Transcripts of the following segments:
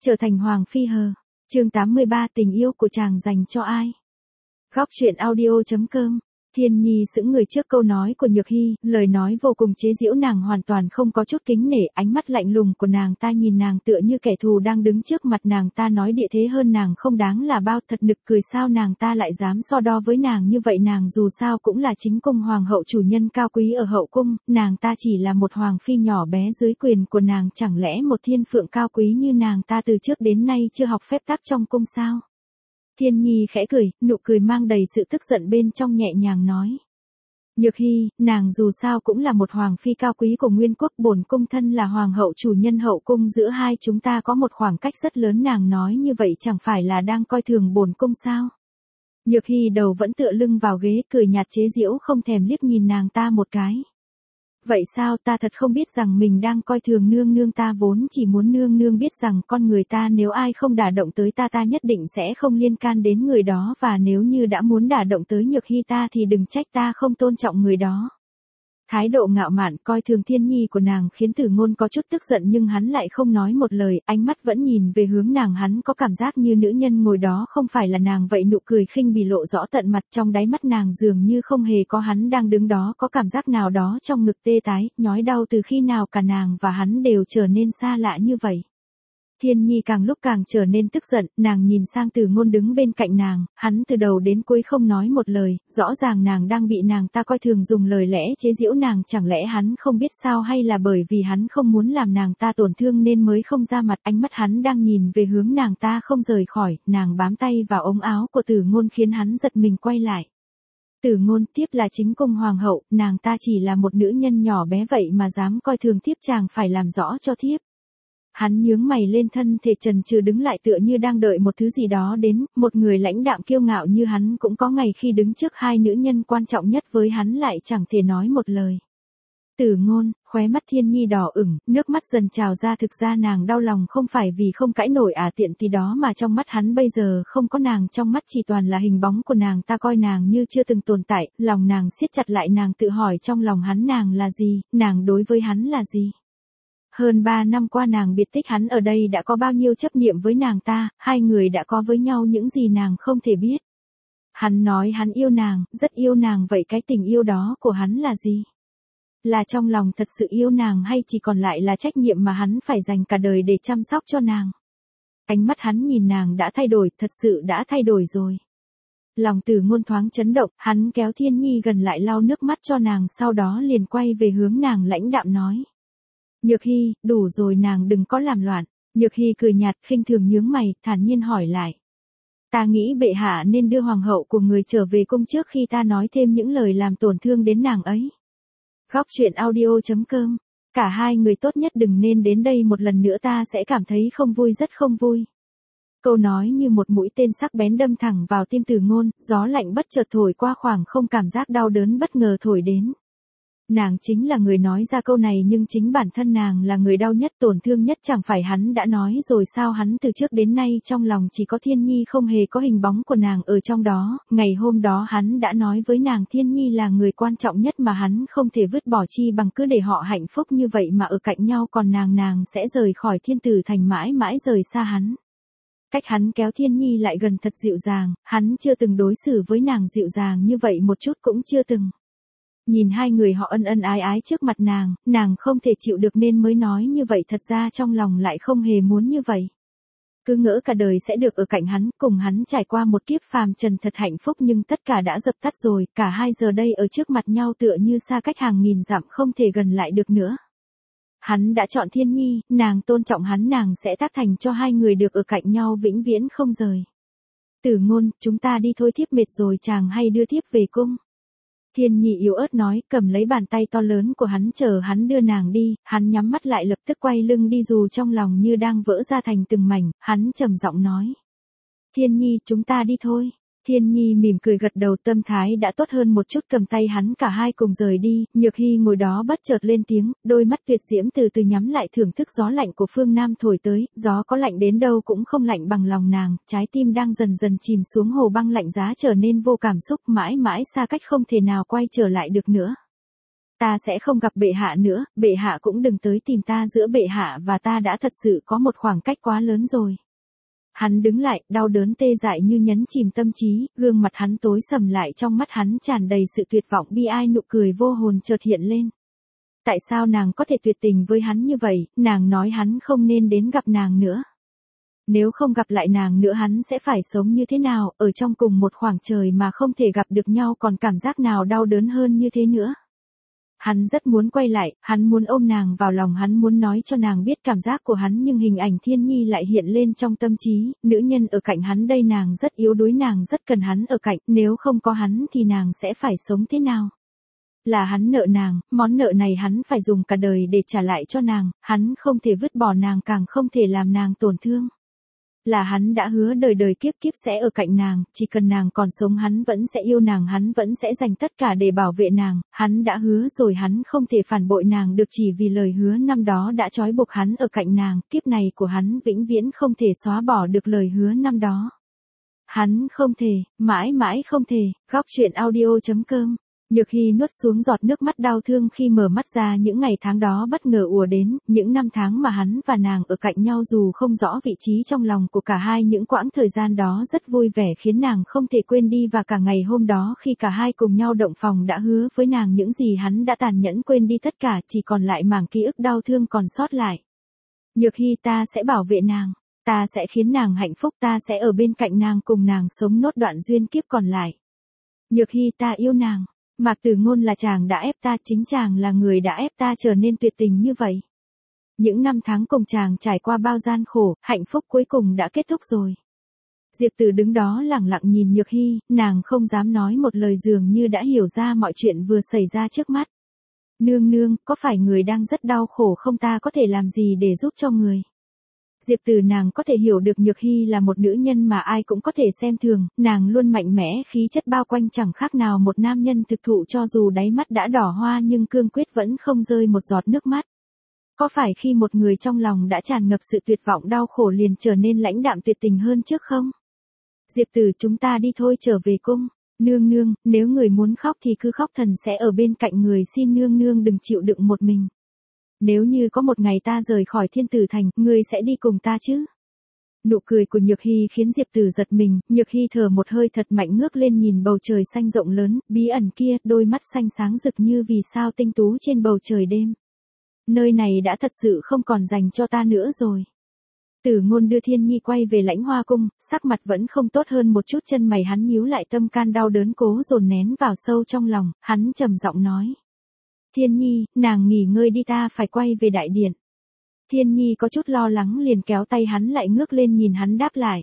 Trở thành Hoàng Phi hờ. Chương 83 tình yêu của chàng dành cho ai? Góc truyện audio.com. Thiên Nhi sững người trước câu nói của Nhược Hy, lời nói vô cùng chế giễu nàng hoàn toàn không có chút kính nể, ánh mắt lạnh lùng của nàng ta nhìn nàng tựa như kẻ thù đang đứng trước mặt nàng ta nói địa thế hơn nàng không đáng là bao, thật nực cười sao nàng ta lại dám so đo với nàng như vậy, nàng dù sao cũng là chính cung hoàng hậu chủ nhân cao quý ở hậu cung, nàng ta chỉ là một hoàng phi nhỏ bé dưới quyền của nàng, chẳng lẽ một thiên phượng cao quý như nàng ta từ trước đến nay chưa học phép tắc trong cung sao? Thiên Nhi khẽ cười, nụ cười mang đầy sự tức giận bên trong nhẹ nhàng nói. Nhược Hy, nàng dù sao cũng là một hoàng phi cao quý của nguyên quốc, bổn cung thân là hoàng hậu chủ nhân hậu cung, giữa hai chúng ta có một khoảng cách rất lớn, nàng nói như vậy chẳng phải là đang coi thường bổn cung sao? Nhược Hy đầu vẫn tựa lưng vào ghế, cười nhạt chế giễu không thèm liếc nhìn nàng ta một cái. Vậy sao, ta thật không biết rằng mình đang coi thường nương nương, ta vốn chỉ muốn nương nương biết rằng con người ta nếu ai không đả động tới ta, ta nhất định sẽ không liên can đến người đó, và nếu như đã muốn đả động tới Nhược Hy ta thì đừng trách ta không tôn trọng người đó. Thái độ ngạo mạn coi thường Thiên Nhi của nàng khiến Tử Ngôn có chút tức giận, nhưng hắn lại không nói một lời, ánh mắt vẫn nhìn về hướng nàng, hắn có cảm giác như nữ nhân ngồi đó không phải là nàng vậy, nụ cười khinh bỉ lộ rõ tận mặt, trong đáy mắt nàng dường như không hề có hắn đang đứng đó, có cảm giác nào đó trong ngực tê tái, nhói đau, từ khi nào cả nàng và hắn đều trở nên xa lạ như vậy. Thiên Nhi càng lúc càng trở nên tức giận, nàng nhìn sang Tử Ngôn đứng bên cạnh nàng, hắn từ đầu đến cuối không nói một lời, rõ ràng nàng đang bị nàng ta coi thường, dùng lời lẽ chế giễu nàng, chẳng lẽ hắn không biết sao, hay là bởi vì hắn không muốn làm nàng ta tổn thương nên mới không ra mặt, ánh mắt hắn đang nhìn về hướng nàng ta không rời khỏi, nàng bám tay vào ống áo của Tử Ngôn khiến hắn giật mình quay lại. Tử Ngôn, thiếp là chính cung hoàng hậu, nàng ta chỉ là một nữ nhân nhỏ bé vậy mà dám coi thường thiếp, chàng phải làm rõ cho thiếp. Hắn nhướng mày lên, thân thể chần chừ đứng lại tựa như đang đợi một thứ gì đó đến, một người lãnh đạm kiêu ngạo như hắn cũng có ngày khi đứng trước hai nữ nhân quan trọng nhất với hắn lại chẳng thể nói một lời. Tử Ngôn, khóe mắt Thiên Nhi đỏ ửng, nước mắt dần trào ra, thực ra nàng đau lòng không phải vì không cãi nổi tiện tí đó mà trong mắt hắn bây giờ không có nàng, trong mắt chỉ toàn là hình bóng của nàng ta, coi nàng như chưa từng tồn tại, lòng nàng siết chặt lại, nàng tự hỏi trong lòng hắn nàng là gì, nàng đối với hắn là gì. Hơn 3 năm qua nàng biệt tích hắn ở đây đã có bao nhiêu chấp niệm với nàng ta, hai người đã có với nhau những gì nàng không thể biết. Hắn nói hắn yêu nàng, rất yêu nàng, vậy cái tình yêu đó của hắn là gì? Là trong lòng thật sự yêu nàng hay chỉ còn lại là trách nhiệm mà hắn phải dành cả đời để chăm sóc cho nàng? Ánh mắt hắn nhìn nàng đã thay đổi, thật sự đã thay đổi rồi. Lòng Tử Ngôn thoáng chấn động, hắn kéo Thiên Nhi gần lại lau nước mắt cho nàng, sau đó liền quay về hướng nàng lãnh đạm nói. Nhược Hy, đủ rồi, nàng đừng có làm loạn. Nhược Hy cười nhạt, khinh thường nhướng mày, thản nhiên hỏi lại. Ta nghĩ bệ hạ nên đưa hoàng hậu của người trở về cung trước khi ta nói thêm những lời làm tổn thương đến nàng ấy. Góc truyện audio.com. Cả hai người tốt nhất đừng nên đến đây một lần nữa, ta sẽ cảm thấy không vui, rất không vui. Câu nói như một mũi tên sắc bén đâm thẳng vào tim Tử Ngôn, gió lạnh bất chợt thổi qua, khoảng không cảm giác đau đớn bất ngờ thổi đến. Nàng chính là người nói ra câu này, nhưng chính bản thân nàng là người đau nhất, tổn thương nhất, chẳng phải hắn đã nói rồi sao, hắn từ trước đến nay trong lòng chỉ có Thiên Nhi, không hề có hình bóng của nàng ở trong đó, ngày hôm đó hắn đã nói với nàng Thiên Nhi là người quan trọng nhất mà hắn không thể vứt bỏ, chi bằng cứ để họ hạnh phúc như vậy mà ở cạnh nhau, còn nàng sẽ rời khỏi Thiên Tử Thành, mãi mãi rời xa hắn. Cách hắn kéo Thiên Nhi lại gần thật dịu dàng, hắn chưa từng đối xử với nàng dịu dàng như vậy một chút cũng chưa từng. Nhìn hai người họ ân ân ái ái trước mặt nàng không thể chịu được nên mới nói như vậy, thật ra trong lòng lại không hề muốn như vậy. Cứ ngỡ cả đời sẽ được ở cạnh hắn, cùng hắn trải qua một kiếp phàm trần thật hạnh phúc, nhưng tất cả đã dập tắt rồi, cả hai giờ đây ở trước mặt nhau tựa như xa cách hàng nghìn dặm, không thể gần lại được nữa. Hắn đã chọn Thiên Nhi, nàng tôn trọng hắn, nàng sẽ tác thành cho hai người được ở cạnh nhau vĩnh viễn không rời. Tử Ngôn, chúng ta đi thôi, thiếp mệt rồi, chàng hay đưa thiếp về cung. Thiên Nhi yếu ớt nói, cầm lấy bàn tay to lớn của hắn chờ hắn đưa nàng đi, hắn nhắm mắt lại lập tức quay lưng đi, dù trong lòng như đang vỡ ra thành từng mảnh, hắn trầm giọng nói. Thiên Nhi, chúng ta đi thôi. Thiên Nhi mỉm cười gật đầu, tâm thái đã tốt hơn một chút, cầm tay hắn, cả hai cùng rời đi. Nhược Hy ngồi đó bất chợt lên tiếng, đôi mắt tuyệt diễm từ từ nhắm lại, thưởng thức gió lạnh của phương Nam thổi tới, gió có lạnh đến đâu cũng không lạnh bằng lòng nàng, trái tim đang dần dần chìm xuống hồ băng lạnh giá trở nên vô cảm xúc, mãi mãi xa cách không thể nào quay trở lại được nữa. ta sẽ không gặp bệ hạ nữa, bệ hạ cũng đừng tới tìm ta, giữa bệ hạ và ta đã thật sự có một khoảng cách quá lớn rồi. Hắn đứng lại, đau đớn tê dại như nhấn chìm tâm trí, gương mặt hắn tối sầm lại, trong mắt hắn tràn đầy sự tuyệt vọng bi ai, nụ cười vô hồn chợt hiện lên. Tại sao nàng có thể tuyệt tình với hắn như vậy, nàng nói hắn không nên đến gặp nàng nữa. Nếu không gặp lại nàng nữa hắn sẽ phải sống như thế nào, ở trong cùng một khoảng trời mà không thể gặp được nhau, còn cảm giác nào đau đớn hơn như thế nữa. Hắn rất muốn quay lại, hắn muốn ôm nàng vào lòng, hắn muốn nói cho nàng biết cảm giác của hắn, nhưng hình ảnh Thiên Nhi lại hiện lên trong tâm trí, nữ nhân ở cạnh hắn đây, nàng rất yếu đuối, nàng rất cần hắn ở cạnh, nếu không có hắn thì nàng sẽ phải sống thế nào? Là hắn nợ nàng, món nợ này hắn phải dùng cả đời để trả lại cho nàng, hắn không thể vứt bỏ nàng, càng không thể làm nàng tổn thương. Là hắn đã hứa đời đời kiếp kiếp sẽ ở cạnh nàng, chỉ cần nàng còn sống hắn vẫn sẽ yêu nàng, hắn vẫn sẽ dành tất cả để bảo vệ nàng, hắn đã hứa rồi, hắn không thể phản bội nàng được chỉ vì lời hứa năm đó đã trói buộc hắn ở cạnh nàng, kiếp này của hắn vĩnh viễn không thể xóa bỏ được lời hứa năm đó. Hắn không thể, mãi mãi không thể. Góc truyện audio.com. Nhược Hy nuốt xuống giọt nước mắt đau thương khi mở mắt ra, những ngày tháng đó bất ngờ ùa đến, những năm tháng mà hắn và nàng ở cạnh nhau dù không rõ vị trí trong lòng của cả hai, những quãng thời gian đó rất vui vẻ khiến nàng không thể quên đi, và cả ngày hôm đó khi cả hai cùng nhau động phòng đã hứa với nàng những gì hắn đã tàn nhẫn quên đi tất cả, chỉ còn lại mảng ký ức đau thương còn sót lại. Nhược Hy, ta sẽ bảo vệ nàng, ta sẽ khiến nàng hạnh phúc, ta sẽ ở bên cạnh nàng, cùng nàng sống nốt đoạn duyên kiếp còn lại. Nhược Hy, ta yêu nàng. Mạc Tử Ngôn là chàng đã ép ta, chính chàng là người đã ép ta trở nên tuyệt tình như vậy. Những năm tháng cùng chàng trải qua bao gian khổ, hạnh phúc cuối cùng đã kết thúc rồi. Diệp Tử đứng đó lẳng lặng nhìn Nhược Hy, nàng không dám nói một lời, dường như đã hiểu ra mọi chuyện vừa xảy ra trước mắt. Nương nương, có phải người đang rất đau khổ không, ta có thể làm gì để giúp cho người? Diệp Tử, nàng có thể hiểu được Nhược Hy là một nữ nhân mà ai cũng có thể xem thường, nàng luôn mạnh mẽ, khí chất bao quanh chẳng khác nào một nam nhân thực thụ, cho dù đáy mắt đã đỏ hoa nhưng cương quyết vẫn không rơi một giọt nước mắt. Có phải khi một người trong lòng đã tràn ngập sự tuyệt vọng đau khổ liền trở nên lãnh đạm tuyệt tình hơn trước không? Diệp Tử, chúng ta đi thôi, trở về cung. Nương nương, nếu người muốn khóc thì cứ khóc, thần sẽ ở bên cạnh người, xin nương nương đừng chịu đựng một mình. Nếu như có một ngày ta rời khỏi Thiên Tử Thành, ngươi sẽ đi cùng ta chứ? Nụ cười của Nhược Hy khiến Diệp Tử giật mình, Nhược Hy thở một hơi thật mạnh, ngước lên nhìn bầu trời xanh rộng lớn, bí ẩn kia, đôi mắt xanh sáng rực như vì sao tinh tú trên bầu trời đêm. Nơi này đã thật sự không còn dành cho ta nữa rồi. Tử Ngôn đưa Thiên Nhi quay về Lãnh Hoa cung, sắc mặt vẫn không tốt hơn một chút, chân mày hắn nhíu lại, tâm can đau đớn cố dồn nén vào sâu trong lòng, hắn trầm giọng nói. Thiên Nhi, nàng nghỉ ngơi đi, ta phải quay về đại điện. Thiên Nhi có chút lo lắng liền kéo tay hắn lại, ngước lên nhìn hắn đáp lại.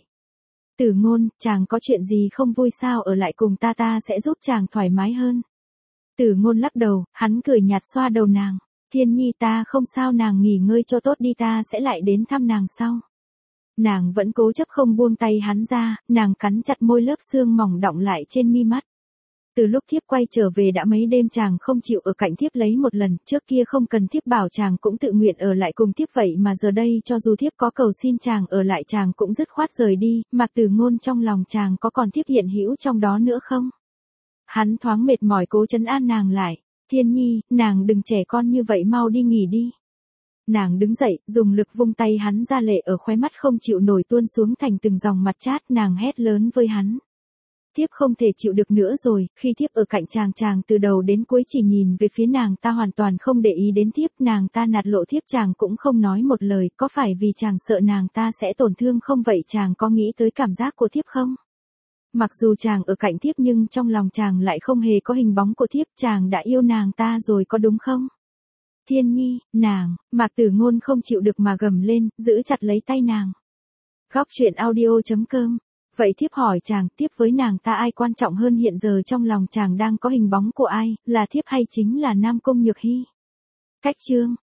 Tử Ngôn, chàng có chuyện gì không vui sao, ở lại cùng ta, ta sẽ giúp chàng thoải mái hơn. Tử Ngôn lắc đầu, hắn cười nhạt xoa đầu nàng. Thiên Nhi, ta không sao, nàng nghỉ ngơi cho tốt đi, ta sẽ lại đến thăm nàng sau. Nàng vẫn cố chấp không buông tay hắn ra, nàng cắn chặt môi, lớp xương mỏng đọng lại trên mi mắt. Từ lúc thiếp quay trở về đã mấy đêm chàng không chịu ở cạnh thiếp lấy một lần, trước kia không cần thiếp bảo chàng cũng tự nguyện ở lại cùng thiếp, vậy mà giờ đây cho dù thiếp có cầu xin chàng ở lại chàng cũng dứt khoát rời đi. Mạc Tử Ngôn, trong lòng chàng có còn thiếp hiện hữu trong đó nữa không? Hắn thoáng mệt mỏi cố trấn an nàng lại. Thiên Nhi, nàng đừng trẻ con như vậy, mau đi nghỉ đi. Nàng đứng dậy, dùng lực vung tay hắn ra, lệ ở khóe mắt không chịu nổi tuôn xuống thành từng dòng mặt chát, nàng hét lớn với hắn. Thiếp không thể chịu được nữa rồi, khi thiếp ở cạnh chàng, chàng từ đầu đến cuối chỉ nhìn về phía nàng ta, hoàn toàn không để ý đến thiếp, nàng ta nạt lộ thiếp chàng cũng không nói một lời, có phải vì chàng sợ nàng ta sẽ tổn thương không, vậy chàng có nghĩ tới cảm giác của thiếp không? Mặc dù chàng ở cạnh thiếp nhưng trong lòng chàng lại không hề có hình bóng của thiếp, chàng đã yêu nàng ta rồi có đúng không? Thiên Nhi, nàng, Mạc Tử Ngôn không chịu được mà gầm lên, giữ chặt lấy tay nàng. Góc truyện audio.com. Vậy thiếp hỏi chàng, tiếp với nàng ta ai quan trọng hơn, hiện giờ trong lòng chàng đang có hình bóng của ai, là thiếp hay chính là Nam Cung Nhược Hy? Cách chương.